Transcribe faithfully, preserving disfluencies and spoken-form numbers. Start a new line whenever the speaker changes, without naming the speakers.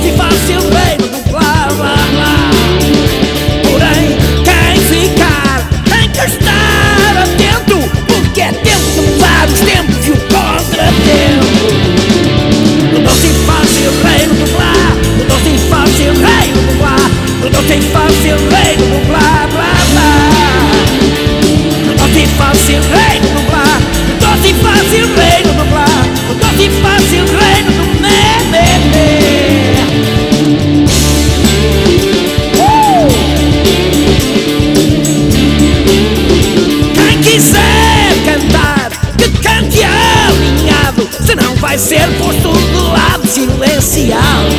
doce e fácil reino do blá blá blá. Porém, quem ficar tem que estar atento, porque é tempo de mudar os tempos e o contratempo. No doce e fácil reino do blá, no doce e fácil reino do blá, no doce e fácil reino do blá blá blá. No doce e fácil reino do blá, no doce e fácil reino do blá, no doce e fácil reino do mé mé mé. Uh! Quem quiser cantar, que cante alinhado, senão vai ser posto de lado, silenciado.